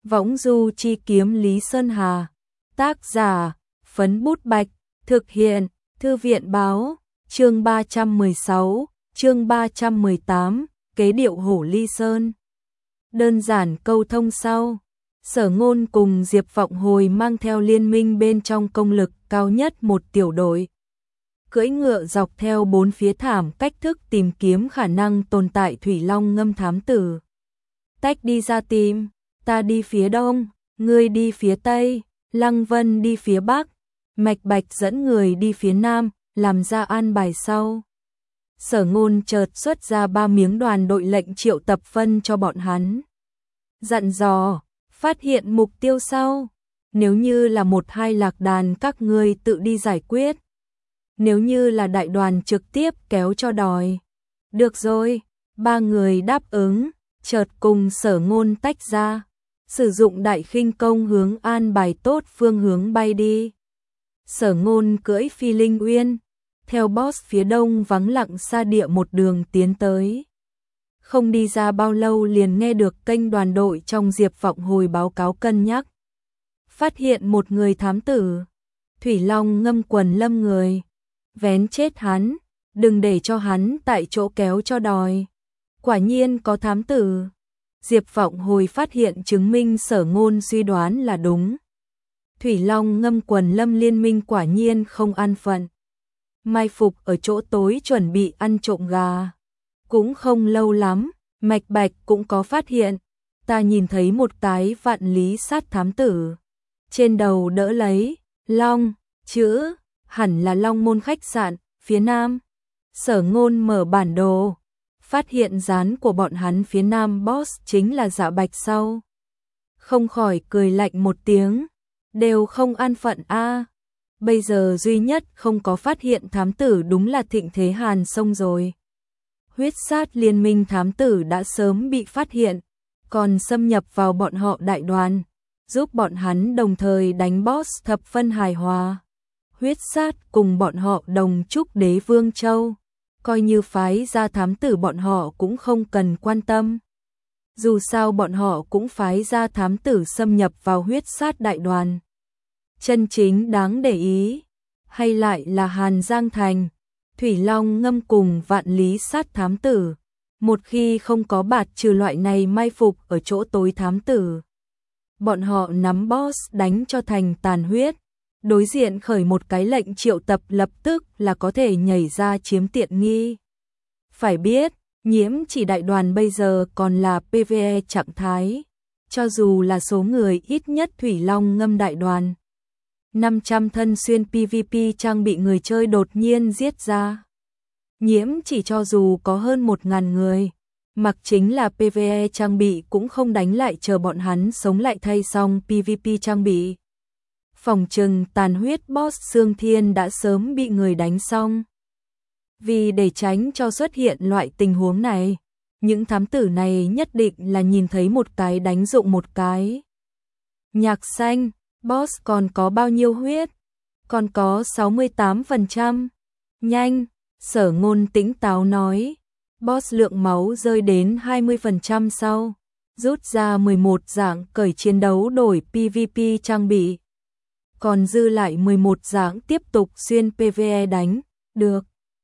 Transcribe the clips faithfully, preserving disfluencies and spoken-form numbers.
Võng du chi kiếm Lý Sơn Hà. Tác giả, Phấn Bút Bạch. Thực hiện, Thư viện báo. Chương ba trăm mười sáu, chương ba trăm mười tám, kế điệu hổ ly sơn. Đơn giản câu thông sau. Sở Ngôn cùng Diệp Vọng Hồi mang theo liên minh bên trong công lực cao nhất một tiểu đội. Cưỡi ngựa dọc theo bốn phía thảm cách thức tìm kiếm khả năng tồn tại thủy long ngâm thám tử. Tách đi ra tìm, ta đi phía đông, ngươi đi phía tây, Lăng Vân đi phía bắc, Mạch Bạch dẫn người đi phía nam, làm ra an bài sau. Sở Ngôn chợt xuất ra ba miếng đoàn đội lệnh triệu tập phân cho bọn hắn. Dặn dò, phát hiện mục tiêu sau, nếu như là một hai lạc đàn các ngươi tự đi giải quyết. Nếu như là đại đoàn trực tiếp kéo cho đòi. Được rồi, ba người đáp ứng, chợt cùng Sở Ngôn tách ra, sử dụng đại khinh công hướng an bài tốt phương hướng bay đi. Sở Ngôn cưỡi Phi Linh Uyên, theo boss phía đông vắng lặng xa địa một đường tiến tới. Không đi ra bao lâu liền nghe được kênh đoàn đội trong Diệp Vọng Hồi báo cáo cân nhắc. Phát hiện một người thám tử, thủy long ngâm quần lâm người. Vén chết hắn, đừng để cho hắn tại chỗ kéo cho đòi. Quả nhiên có thám tử. Diệp Vọng Hồi phát hiện chứng minh Sở Ngôn suy đoán là đúng. Thủy long ngâm quần lâm liên minh quả nhiên không an phận. Mai phục ở chỗ tối chuẩn bị ăn trộm gà. Cũng không lâu lắm, Mạch Bạch cũng có phát hiện. Ta nhìn thấy một cái vạn lý sát thám tử. Trên đầu đỡ lấy, long, chữ, hẳn là Long Môn khách sạn, phía nam. Sở Ngôn mở bản đồ, phát hiện dán của bọn hắn phía nam boss chính là Dạ Bạch sau. Không khỏi cười lạnh một tiếng, đều không an phận a. Bây giờ duy nhất không có phát hiện thám tử đúng là Thịnh Thế Hàn Sông rồi. Huyết sát liên minh thám tử đã sớm bị phát hiện, còn xâm nhập vào bọn họ đại đoàn, giúp bọn hắn đồng thời đánh boss thập phân hài hòa. Huyết sát cùng bọn họ đồng chúc đế Vương Châu, coi như phái ra thám tử bọn họ cũng không cần quan tâm. Dù sao bọn họ cũng phái ra thám tử xâm nhập vào huyết sát đại đoàn. Chân chính đáng để ý, hay lại là Hàn Giang Thành, Thủy Long ngâm cùng vạn lý sát thám tử. Một khi không có bạt trừ loại này mai phục ở chỗ tối thám tử, bọn họ nắm boss đánh cho thành tàn huyết. Đối diện khởi một cái lệnh triệu tập lập tức là có thể nhảy ra chiếm tiện nghi. Phải biết, Nhiễm Chỉ đại đoàn bây giờ còn là pê vê e trạng thái, cho dù là số người ít nhất Thủy Long ngâm đại đoàn. năm trăm thân xuyên pê vê pê trang bị người chơi đột nhiên giết ra. Nhiễm Chỉ cho dù có hơn một ngàn người, mặc chính là pê vê e trang bị cũng không đánh lại, chờ bọn hắn sống lại thay xong pê vê pê trang bị. Phòng trừng tàn huyết boss Sương Thiên đã sớm bị người đánh xong. Vì để tránh cho xuất hiện loại tình huống này, những thám tử này nhất định là nhìn thấy một cái đánh dụng một cái. Nhạc Xanh, boss còn có bao nhiêu huyết? Còn có sáu mươi tám phần trăm. Nhanh, Sở Ngôn tĩnh táo nói. Boss lượng máu rơi đến hai mươi phần trăm sau, rút ra mười một dạng cởi chiến đấu đổi pê vê pê trang bị. Còn dư lại mười một dạng tiếp tục xuyên pê vê e đánh, được.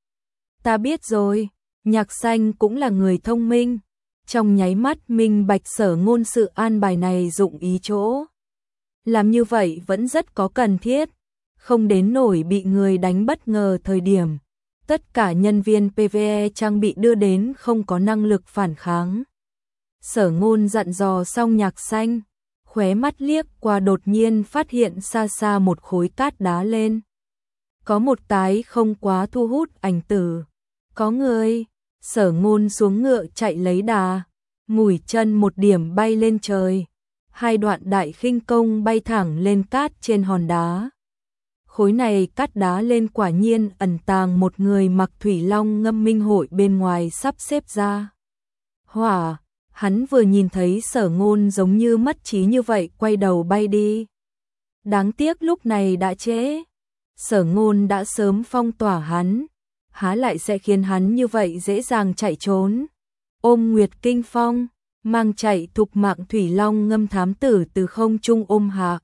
Ta biết rồi, Nhạc Xanh cũng là người thông minh. Trong nháy mắt minh bạch Sở Ngôn sự an bài này dụng ý chỗ. Làm như vậy vẫn rất có cần thiết, không đến nổi bị người đánh bất ngờ thời điểm. Tất cả nhân viên pê vê e trang bị đưa đến không có năng lực phản kháng. Sở Ngôn dặn dò xong Nhạc Xanh, khóe mắt liếc qua đột nhiên phát hiện xa xa một khối cát đá lên. Có một cái không quá thu hút ảnh tử. Có người. Sở Ngôn xuống ngựa chạy lấy đà, mũi chân một điểm bay lên trời. Hai đoạn đại khinh công bay thẳng lên cát trên hòn đá. Khối này cát đá lên quả nhiên ẩn tàng một người mặc thủy long ngâm minh hội bên ngoài sắp xếp ra. Hỏa. Hắn vừa nhìn thấy Sở Ngôn giống như mất trí như vậy quay đầu bay đi. Đáng tiếc lúc này đã trễ. Sở Ngôn đã sớm phong tỏa hắn, há lại sẽ khiến hắn như vậy dễ dàng chạy trốn. Ôm Nguyệt Kinh Phong, mang chạy thục mạng thủy long ngâm thám tử từ không trung ôm hạ.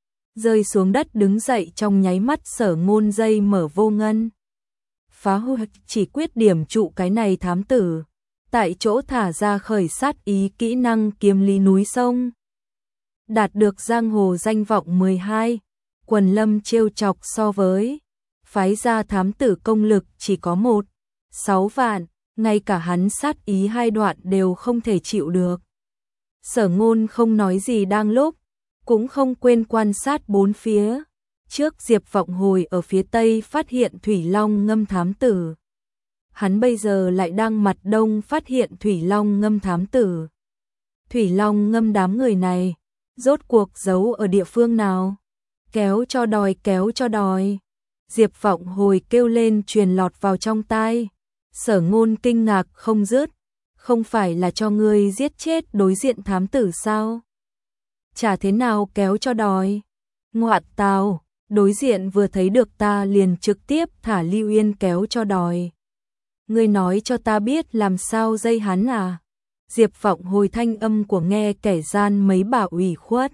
Rơi xuống đất đứng dậy trong nháy mắt Sở Ngôn dây mở vô ngân. Phá hư chỉ quyết điểm trụ cái này thám tử. Tại chỗ thả ra khởi sát ý kỹ năng kiếm lý núi sông. Đạt được giang hồ danh vọng mười hai, quần lâm trêu chọc so với. Phái ra thám tử công lực chỉ có một, sáu vạn, ngay cả hắn sát ý hai đoạn đều không thể chịu được. Sở Ngôn không nói gì đang lúc, cũng không quên quan sát bốn phía. Trước Diệp Vọng Hồi ở phía tây phát hiện Thủy Long ngâm thám tử. Hắn bây giờ lại đang mặt đông phát hiện Thủy Long ngâm thám tử. Thủy Long ngâm đám người này, rốt cuộc giấu ở địa phương nào? Kéo cho đòi, kéo cho đòi. Diệp Vọng Hồi kêu lên truyền lọt vào trong tai. Sở Ngôn kinh ngạc không dứt, không phải là cho ngươi giết chết đối diện thám tử sao? Chả thế nào kéo cho đòi. Ngoạn tào, đối diện vừa thấy được ta liền trực tiếp thả Lưu Yên kéo cho đòi. Ngươi nói cho ta biết làm sao dây hắn à? Diệp Vọng Hồi thanh âm của nghe kẻ gian mấy bà ủy khuất.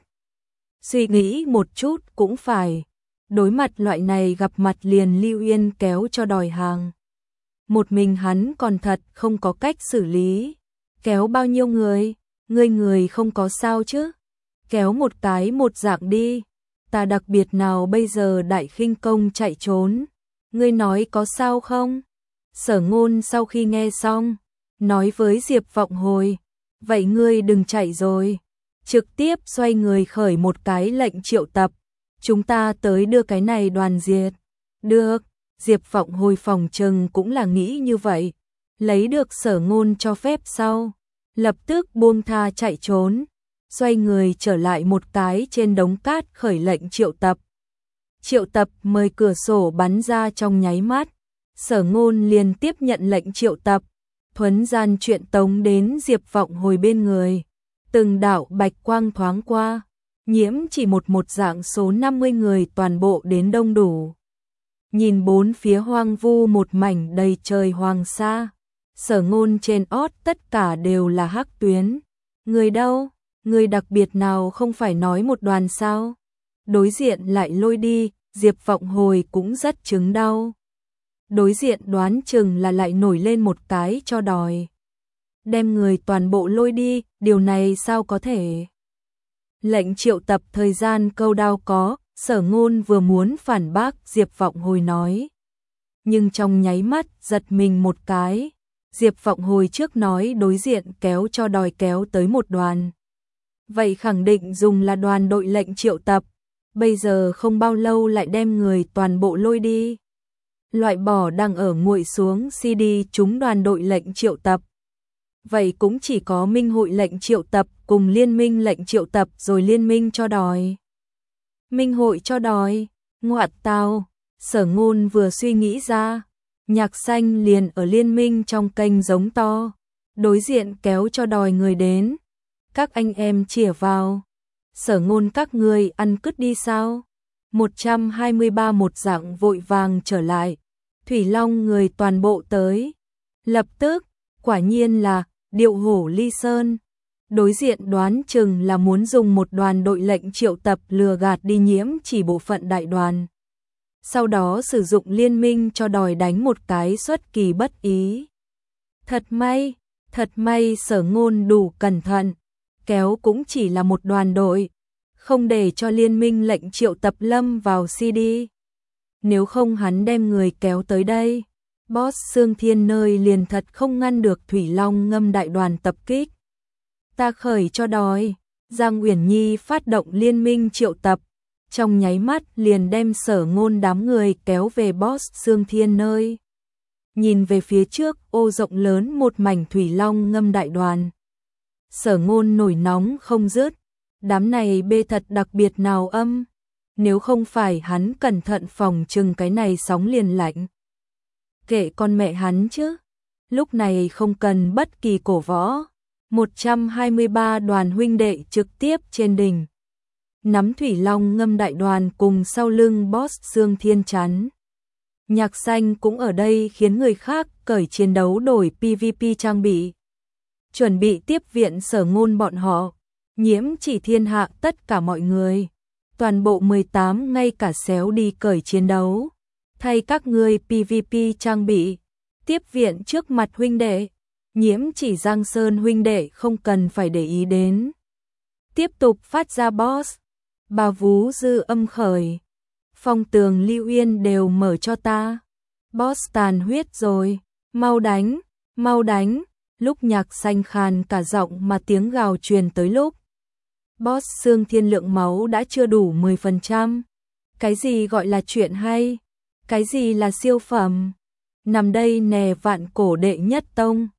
Suy nghĩ một chút cũng phải. Đối mặt loại này gặp mặt liền Lưu Yên kéo cho đòi hàng. Một mình hắn còn thật không có cách xử lý. Kéo bao nhiêu người? Ngươi người không có sao chứ? Kéo một cái một dạng đi. Ta đặc biệt nào bây giờ đại khinh công chạy trốn. Ngươi nói có sao không? Sở Ngôn sau khi nghe xong, nói với Diệp Vọng Hồi, vậy ngươi đừng chạy rồi. Trực tiếp xoay người khởi một cái lệnh triệu tập. Chúng ta tới đưa cái này đoàn diệt. Được, Diệp Vọng Hồi phòng trừng cũng là nghĩ như vậy. Lấy được Sở Ngôn cho phép sau, lập tức buông tha chạy trốn. Xoay người trở lại một cái trên đống cát khởi lệnh triệu tập. Triệu tập mời cửa sổ bắn ra trong nháy mắt. Sở Ngôn liền tiếp nhận lệnh triệu tập. Thuấn gian chuyện tống đến Diệp Vọng Hồi bên người. Từng đạo bạch quang thoáng qua. Nhiễm chỉ một một dạng số năm mươi người toàn bộ đến đông đủ. Nhìn bốn phía hoang vu một mảnh đầy trời hoàng sa. Sở Ngôn trên ót tất cả đều là hắc tuyến. Người đâu? Người đặc biệt nào không phải nói một đoàn sao? Đối diện lại lôi đi, Diệp Vọng Hồi cũng rất chứng đau. Đối diện đoán chừng là lại nổi lên một cái cho đòi. Đem người toàn bộ lôi đi, điều này sao có thể? Lệnh triệu tập thời gian câu đao có, Sở Ngôn vừa muốn phản bác Diệp Vọng Hồi nói. Nhưng trong nháy mắt giật mình một cái. Diệp Vọng Hồi trước nói đối diện kéo cho đòi kéo tới một đoàn. Vậy khẳng định dùng là đoàn đội lệnh triệu tập. Bây giờ không bao lâu lại đem người toàn bộ lôi đi. Loại bỏ đang ở nguội xuống xê đê chúng đoàn đội lệnh triệu tập. Vậy cũng chỉ có minh hội lệnh triệu tập cùng liên minh lệnh triệu tập rồi liên minh cho đòi. Minh hội cho đòi, ngoạn tào, Sở Ngôn vừa suy nghĩ ra. Nhạc Xanh liền ở liên minh trong kênh giống to. Đối diện kéo cho đòi người đến. Các anh em chĩa vào. Sở Ngôn các người ăn cứt đi sao? một trăm hai mươi ba một dạng vội vàng trở lại. Thủy Long người toàn bộ tới. Lập tức, quả nhiên là điệu hổ ly sơn. Đối diện đoán chừng là muốn dùng một đoàn đội lệnh triệu tập lừa gạt đi nhiễm chỉ bộ phận đại đoàn. Sau đó sử dụng liên minh cho đòi đánh một cái xuất kỳ bất ý. Thật may, thật may Sở Ngôn đủ cẩn thận. Kéo cũng chỉ là một đoàn đội. Không để cho liên minh lệnh triệu tập lâm vào xê đê. Nếu không hắn đem người kéo tới đây. Boss Sương Thiên nơi liền thật không ngăn được Thủy Long ngâm đại đoàn tập kích. Ta khởi cho đòi. Giang Uyển Nhi phát động liên minh triệu tập. Trong nháy mắt liền đem Sở Ngôn đám người kéo về Boss Sương Thiên nơi. Nhìn về phía trước ô rộng lớn một mảnh Thủy Long ngâm đại đoàn. Sở Ngôn nổi nóng không dứt. Đám này bê thật đặc biệt nào âm. Nếu không phải hắn cẩn thận phòng trừng cái này sóng liền lạnh. Kệ con mẹ hắn chứ. Lúc này không cần bất kỳ cổ võ. một trăm hai mươi ba đoàn huynh đệ trực tiếp trên đỉnh. Nắm Thủy Long ngâm đại đoàn cùng sau lưng Boss Sương Thiên chắn. Nhạc Xanh cũng ở đây khiến người khác cởi chiến đấu đổi pê vê pê trang bị. chuẩn bị tiếp viện Sở Ngôn bọn họ. Nhiễm Chỉ thiên hạ tất cả mọi người. Toàn bộ mười tám ngay cả xéo đi cởi chiến đấu. Thay các ngươi pê vê pê trang bị. Tiếp viện trước mặt huynh đệ. Nhiễm Chỉ Giang Sơn huynh đệ không cần phải để ý đến. Tiếp tục phát ra boss. Bà Vú dư âm khởi. Phong Tường Lưu Yên đều mở cho ta. Boss tàn huyết rồi. Mau đánh, mau đánh. Lúc Nhạc Xanh khàn cả giọng mà tiếng gào truyền tới lúc. Boss xương thiên lượng máu đã chưa đủ mười phần trăm. Cái gì gọi là chuyện hay? Cái gì là siêu phẩm? Nằm đây nè vạn cổ đệ nhất tông.